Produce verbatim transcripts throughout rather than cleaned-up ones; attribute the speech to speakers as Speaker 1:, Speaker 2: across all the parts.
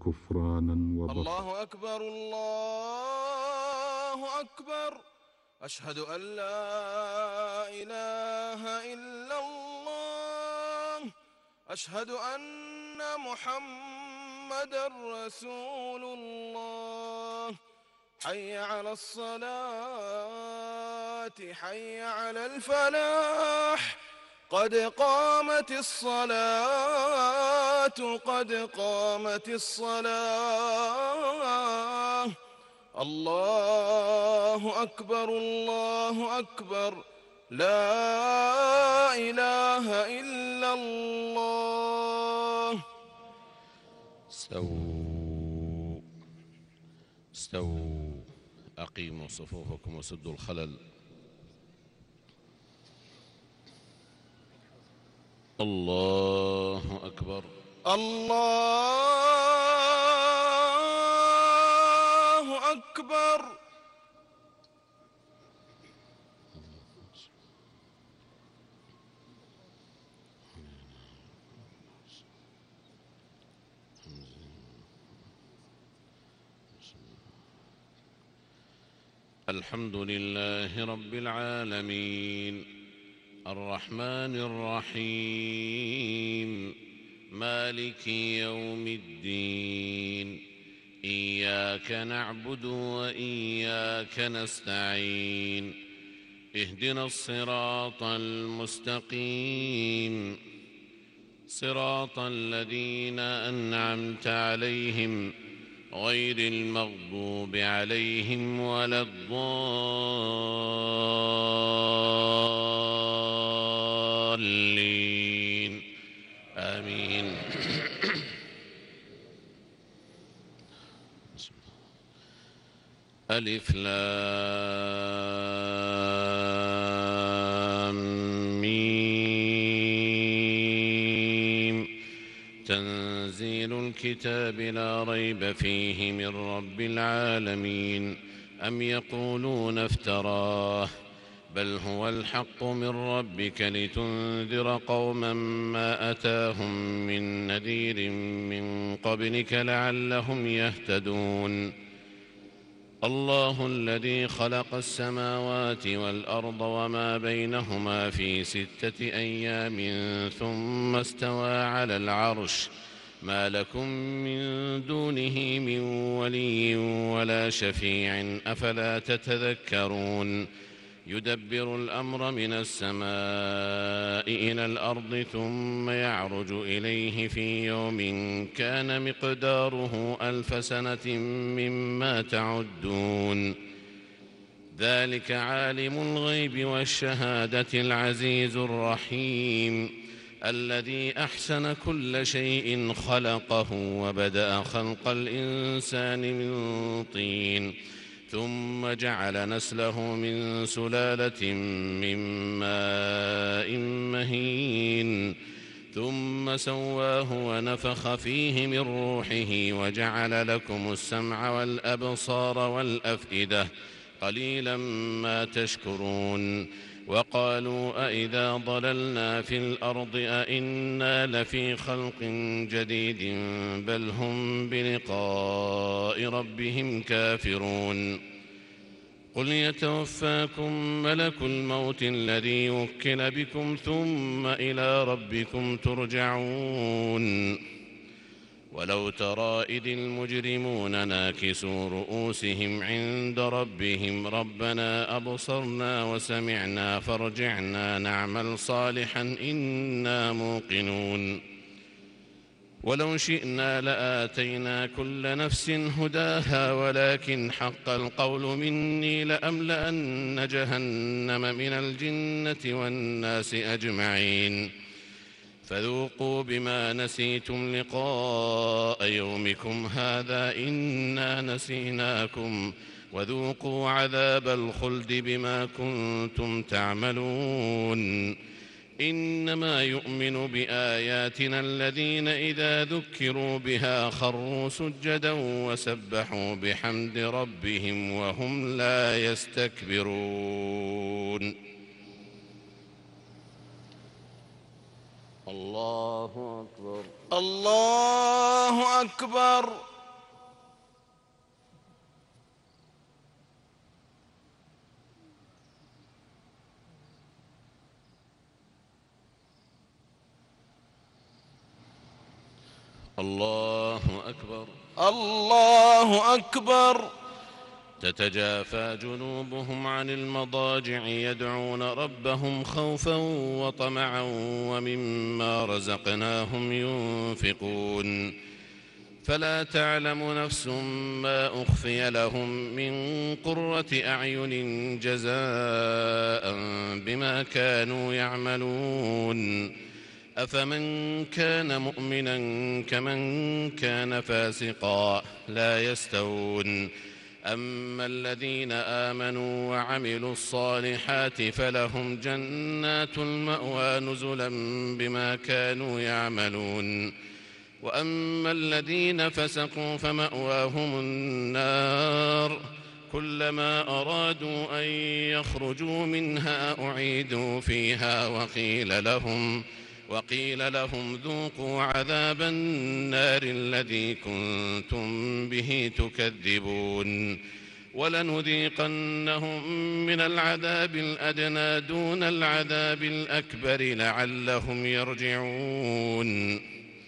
Speaker 1: كفرانا وبطرا.
Speaker 2: الله أكبر الله أكبر، أشهد أن لا إله إلا الله، أشهد أن محمدًا رسول الله. حي على الصلاة، حي على الفلاح، قد قامت الصلاة، قد قامت الصلاة. الله أكبر الله أكبر، لا إله إلا الله.
Speaker 3: استووا استووا أقيموا صفوفكم وسدوا الخلل. الله أكبر
Speaker 2: الله أكبر.
Speaker 3: الحمد لله رب العالمين، الرحمن الرحيم، مالك يوم الدين. إياك نعبد وإياك نستعين، اهدنا الصراط المستقيم، صراط الذين أنعمت عليهم غير المغضوب عليهم ولا الضالين، آمين. ألف لام ميم، تنزيل الكتاب لا ريب فيه من رب العالمين. أم يقولون افتراه، بل هو الحق من ربك لتنذر قوما ما أتاهم من نذير من قبلك لعلهم يهتدون. الله الذي خلق السماوات والأرض وما بينهما في ستة أيام ثم استوى على العرش، ما لكم من دونه من ولي ولا شفيع، أفلا تتذكرون. يدبر الأمر من السماء إلى الأرض ثم يعرج إليه في يوم كان مقداره ألف سنة مما تعدون. ذلك عالم الغيب والشهادة العزيز الرحيم، الذي أحسن كل شيء خلقه وبدأ خلق الإنسان من طين، ثم جعل نسله من سلالة من ماء مهين، ثم سواه ونفخ فيه من روحه وجعل لكم السمع والأبصار والأفئدة، قليلا ما تشكرون. وقالوا أئذا ضللنا في الأرض أئنا لفي خلق جديد، بل هم بلقاء ربهم كافرون. قل يتوفاكم ملك الموت الذي وكل بكم ثم إلى ربكم ترجعون. ولو ترى إذ المجرمون ناكسوا رؤوسهم عند ربهم ربنا أبصرنا وسمعنا فارجعنا نعمل صالحا إنا موقنون. ولو شئنا لآتينا كل نفس هداها ولكن حق القول مني لأملأن جهنم من الجنة والناس أجمعين. فذوقوا بما نسيتم لقاء يومكم هذا إنا نسيناكم وذوقوا عذاب الخلد بما كنتم تعملون. إنما يؤمن بآياتنا الذين إذا ذكروا بها خروا سجدا وسبحوا بحمد ربهم وهم لا يستكبرون. الله أكبر
Speaker 2: الله أكبر.
Speaker 3: الله أكبر.
Speaker 2: الله أكبر.
Speaker 3: تتجافى جنوبهم عن المضاجع يدعون ربهم خوفا وطمعا ومما رزقناهم ينفقون فلا تعلم نفس ما أخفي لهم من قرة أعين جزاء بما كانوا يعملون أفمن كان مؤمنا كمن كان فاسقا لا يستوون أما الذين آمنوا وعملوا الصالحات فلهم جنات المأوى نزلا بما كانوا يعملون وأما الذين فسقوا فمأواهم النار كلما أرادوا أن يخرجوا منها أعيدوا فيها وقيل لهم وقيل لهم ذوقوا عذاب النار الذي كنتم به تكذبون ولنذيقنهم من العذاب الأدنى دون العذاب الأكبر لعلهم يرجعون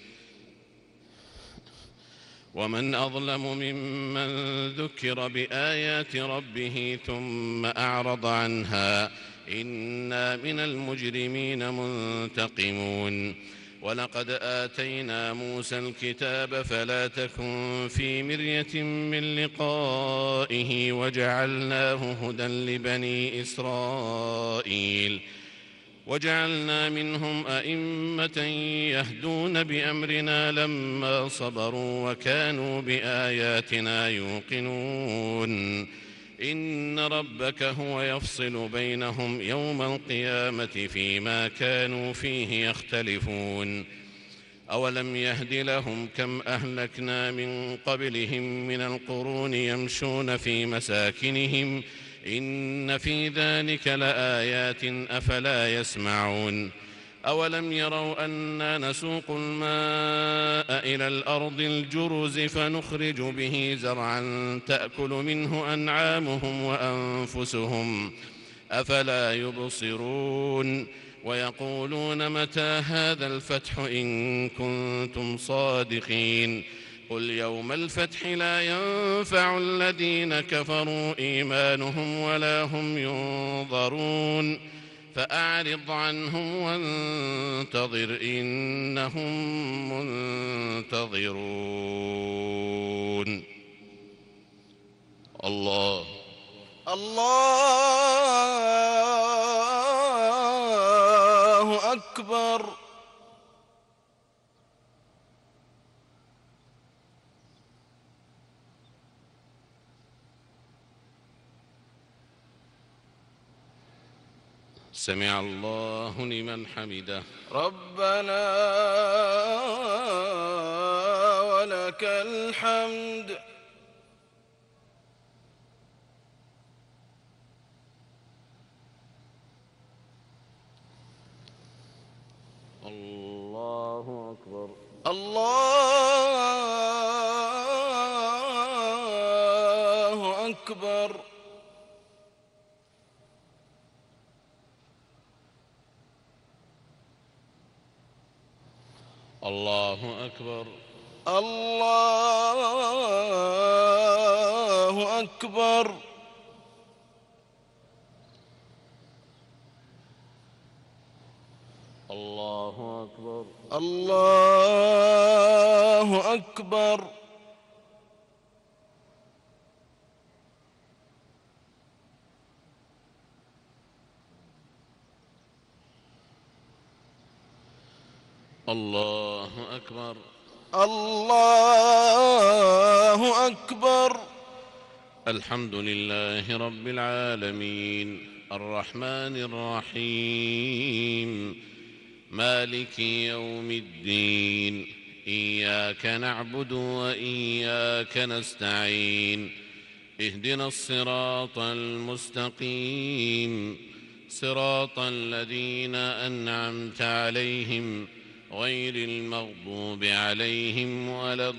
Speaker 3: ومن أظلم ممن ذكر بآيات ربه ثم أعرض عنها إنا من المجرمين منتقمون ولقد آتينا موسى الكتاب فلا تكن في مرية من لقائه وجعلناه هدى لبني إسرائيل وجعلنا منهم أئمة يهدون بأمرنا لما صبروا وكانوا بآياتنا يوقنون إن ربك هو يفصل بينهم يوم القيامة فيما كانوا فيه يختلفون أولم يهد لهم كم أهلكنا من قبلهم من القرون يمشون في مساكنهم إن في ذلك لآيات أفلا يسمعون أولم يروا أنا نسوق الماء إلى الأرض الجرز فنخرج به زرعا تأكل منه أنعامهم وأنفسهم أفلا يبصرون ويقولون متى هذا الفتح إن كنتم صادقين قل يوم الفتح لا ينفع الذين كفروا إيمانهم ولا هم ينظرون فأعرض عنهم وانتظر إنهم منتظرون. الله
Speaker 2: الله أكبر.
Speaker 3: سمع الله لمن حمده.
Speaker 2: ربنا ولك الحمد.
Speaker 3: الله أكبر.
Speaker 2: الله أكبر.
Speaker 3: الله أكبر.
Speaker 2: الله أكبر.
Speaker 3: الله أكبر.
Speaker 2: الله أكبر.
Speaker 3: الله أكبر.
Speaker 2: الله أكبر.
Speaker 3: الحمد لله رب العالمين الرحمن الرحيم مالك يوم الدين إياك نعبد وإياك نستعين اهدنا الصراط المستقيم صراط الذين أنعمت عليهم غير المغضوب عليهم ولا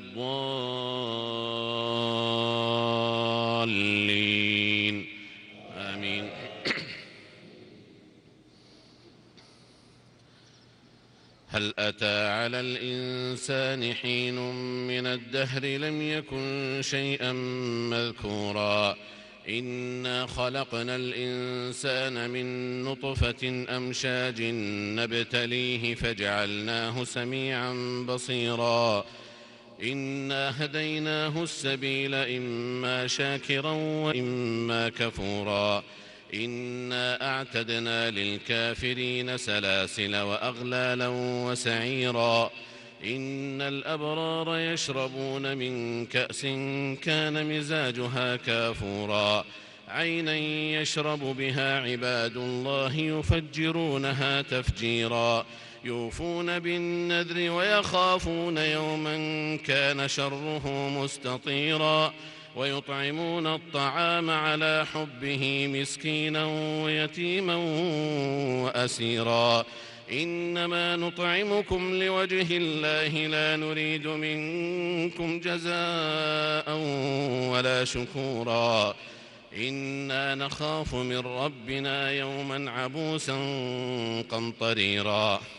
Speaker 3: الضالين آمين. هل هل أتى على الإنسان حين من الدهر لم يكن شيئا مذكورا إنا خلقنا الإنسان من نطفة أمشاج نبتليه فجعلناه سميعا بصيرا إنا هديناه السبيل إما شاكرا وإما كفورا إنا أعتدنا للكافرين سلاسل وأغلالا وسعيرا إن الأبرار يشربون من كأس كان مزاجها كافورا عينا يشرب بها عباد الله يفجرونها تفجيرا يوفون بالنذر ويخافون يوما كان شره مستطيرا ويطعمون الطعام على حبه مسكينا ويتيما وأسيرا إنما نطعمكم لوجه الله لا نريد منكم جزاء ولا شكورا إنا نخاف من ربنا يوما عبوسا قمطريرا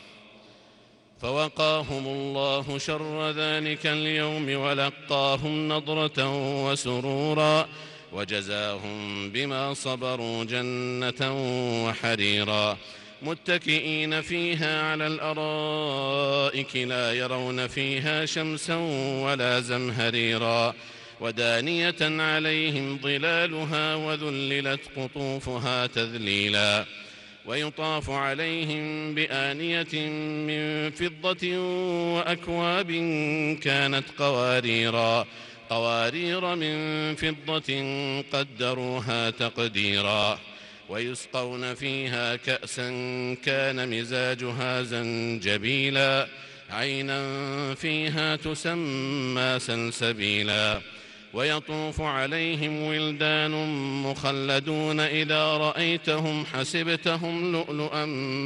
Speaker 3: فوقاهم الله شر ذلك اليوم ولقاهم نضرة وسرورا وجزاهم بما صبروا جنة وحريرا متكئين فيها على الأرائك لا يرون فيها شمسا ولا زمهريرا ودانية عليهم ظلالها وذللت قطوفها تذليلا ويطاف عليهم بآنية من فضة وأكواب كانت قواريرا قوارير من فضة قدروها تقديرا ويسقون فيها كأسا كان مزاجها زنجبيلا عينا فيها تسمى سلسبيلا ويطوف عليهم ولدان مخلدون إذا رأيتهم حسبتهم لؤلؤا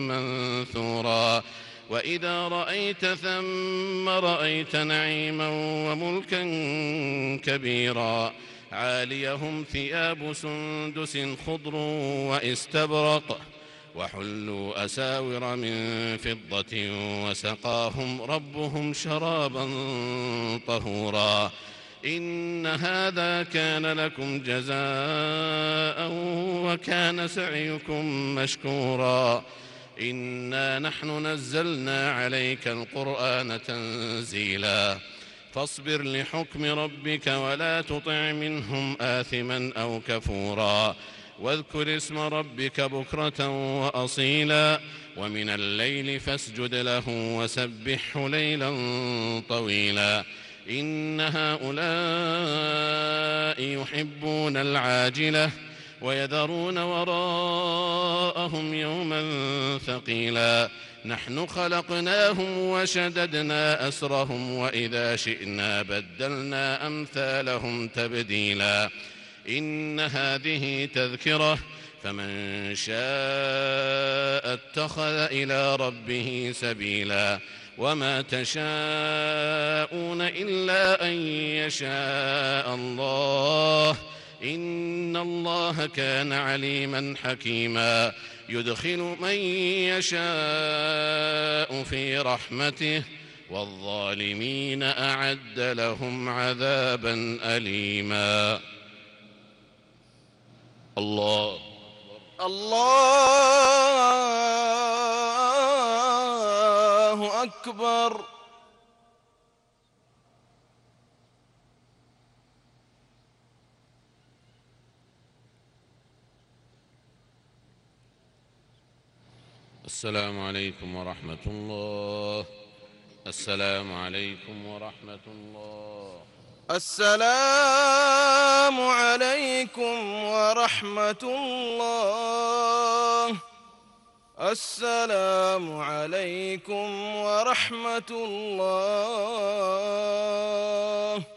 Speaker 3: منثورا وإذا رأيت ثم رأيت نعيما وملكا كبيرا عاليهم ثياب سندس خضر وإستبرق وحلوا أساور من فضة وسقاهم ربهم شرابا طهورا إن هذا كان لكم جزاء وكان سعيكم مشكورا إنا نحن نزلنا عليك القرآن تنزيلا فاصبر لحكم ربك ولا تطع منهم آثما أو كفورا واذكر اسم ربك بكرة وأصيلا ومن الليل فاسجد له وسبحه ليلا طويلا إن هؤلاء يحبون العاجلة ويذرون وراءهم يوما ثقيلا نحن خلقناهم وشددنا أسرهم وإذا شئنا بدلنا أمثالهم تبديلا إن هذه تذكرة فمن شاء اتخذ إلى ربه سبيلا وما تشاءون إلا أن يشاء الله إن الله كان عليما حكيما يدخل من يشاء في رحمته والظالمين أعد لهم عذابا أليما الله
Speaker 2: الله أكبر
Speaker 3: السلام عليكم ورحمة الله السلام عليكم ورحمة الله
Speaker 2: السلام عليكم ورحمة الله السلام عليكم ورحمة الله